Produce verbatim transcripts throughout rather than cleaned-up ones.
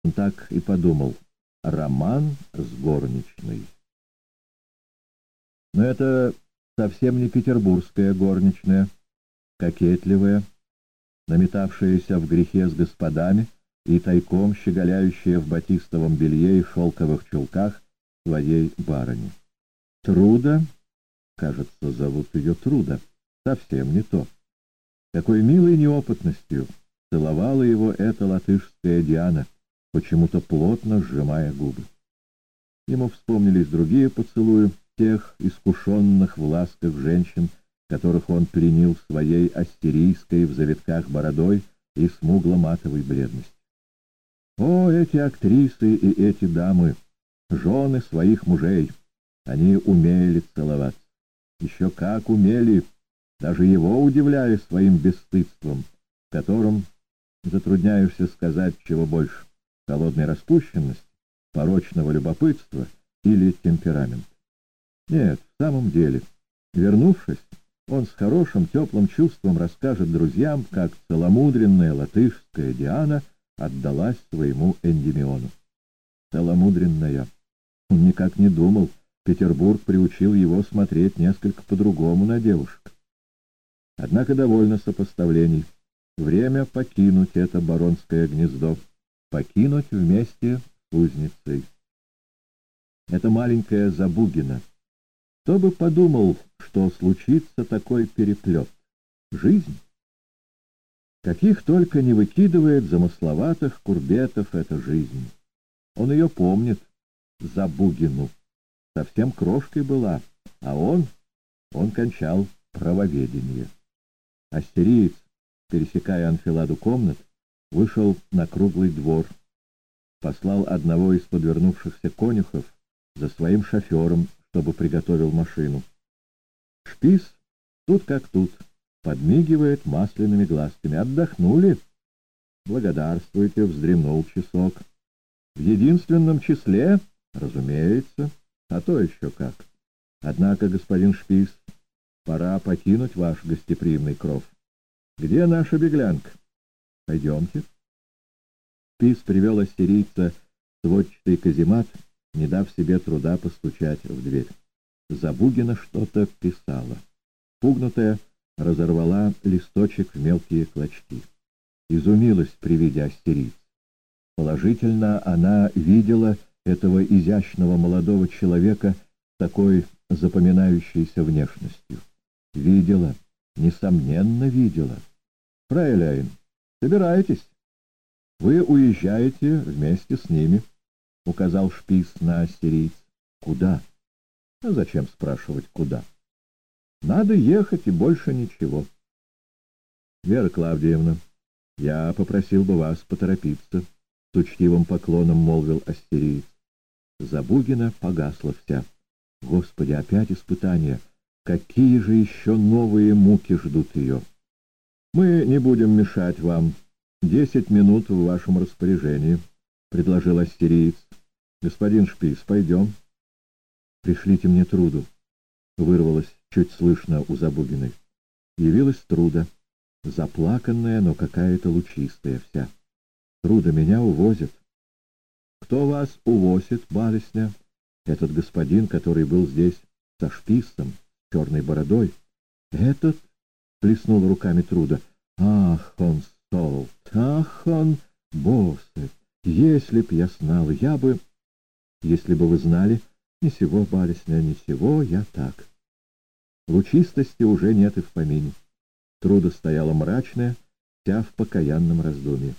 Он так и подумал: роман с горничной. Но это совсем не петербургская горничная, кокетливая, наметавшаяся в грехе с господами и тайком щеголяющая в батистовом белье и шелковых чулках своей барыни. Труда, кажется, зовут ее Труда, совсем не то. Какой милой неопытностью целовала его эта латышская Диана, почему-то плотно сжимая губы. Ему вспомнились другие поцелуи тех искушенных в ласках женщин, которых он пленил своей ассирийской в завитках бородой и смугло-матовой бледностью. О, эти актрисы и эти дамы, жены своих мужей! Они умели целоваться. Еще как умели, даже его удивляя своим бесстыдством, в котором затрудняешься сказать, чего больше — холодной распущенности, порочного любопытства или темперамента. Нет, в самом деле, вернувшись, он с хорошим теплым чувством расскажет друзьям, как целомудренная латышская Диана отдалась своему Эндимиону. Целомудренная. Он никак не думал, Петербург приучил его смотреть несколько по-другому на девушек. Однако довольно сопоставлений. Время покинуть это баронское гнездо, покинуть вместе с узницей. Это маленькая Забугина. Кто бы подумал, что случится такой переплет? Жизнь. Каких только не выкидывает замысловатых курбетов эта жизнь. Он ее помнит, Забугину. Совсем крошкой была, а он, он кончал правоведение. Ассириец, пересекая анфиладу комнат, вышел на круглый двор, послал одного из подвернувшихся конюхов за своим шофером, чтобы приготовил машину. Шпис тут как тут, подмигивает масляными глазками. Отдохнули? Благодарствуйте, вздремнул часок. В единственном числе, разумеется, а то еще как. Однако, господин Шпис, пора покинуть ваш гостеприимный кров. Где наша беглянка? Пойдемте. Шпис привел ассирийца в сводчатый каземат, не дав себе труда постучать в дверь. Забугина что-то писала. Пугнутая разорвала листочек в мелкие клочки. Изумилась при виде ассирийца. Положительно, она видела этого изящного молодого человека с такой запоминающейся внешностью. Видела, несомненно видела. Фрейляйн, собирайтесь. Вы уезжаете вместе с ними, — указал Шпис на ассирийц. Куда? А зачем спрашивать, куда? Надо ехать и больше ничего. Вера Клавдиевна, я попросил бы вас поторопиться, — с учтивым поклоном молвил ассириец. Забугина погасла вся. Господи, опять испытания! Какие же еще новые муки ждут ее? Мы не будем мешать вам. Десять минут в вашем распоряжении, — предложил ассириец. Господин Шпис, пойдем. Пришлите мне Труду, — вырвалось чуть слышно у Забугиной. Явилась Труда, заплаканная, но какая-то лучистая вся. Труда, меня увозят. Кто вас увозит, барышня? Этот господин, который был здесь со Шписом, с черной бородой. Этот? — плеснула руками Труда. Ах, он солт, ах, он боссы. Если б я знал, я бы... Если бы вы знали, ни сего, барышня, ни сего, я так. Лучистости уже нет и в помине. Труда стояла мрачная, вся в покаянном раздумье.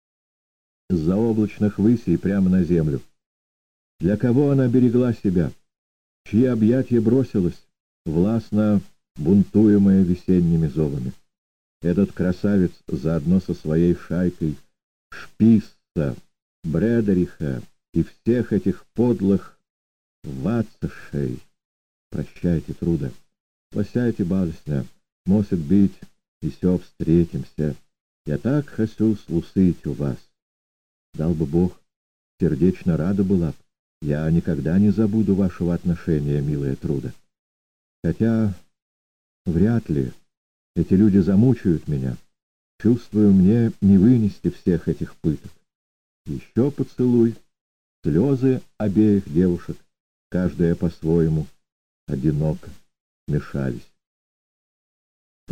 С заоблачных высей прямо на землю. Для кого она берегла себя? Чьи объятия бросилась, властно бунтуемая весенними зовами? Этот красавец заодно со своей шайкой Шписса, Бредериха и всех этих подлых вацашей. Прощайте, Труда. Прощайте, барышня. Может быть, еще встретимся. Я так хочу слушать у вас. Дал бы Бог, сердечно рада была. Я никогда не забуду вашего отношения, милая Труда. Хотя вряд ли эти люди замучают меня. Чувствую, мне не вынести всех этих пыток. Еще поцелуй. Слезы обеих девушек, каждая по-своему, одиноко, смешались.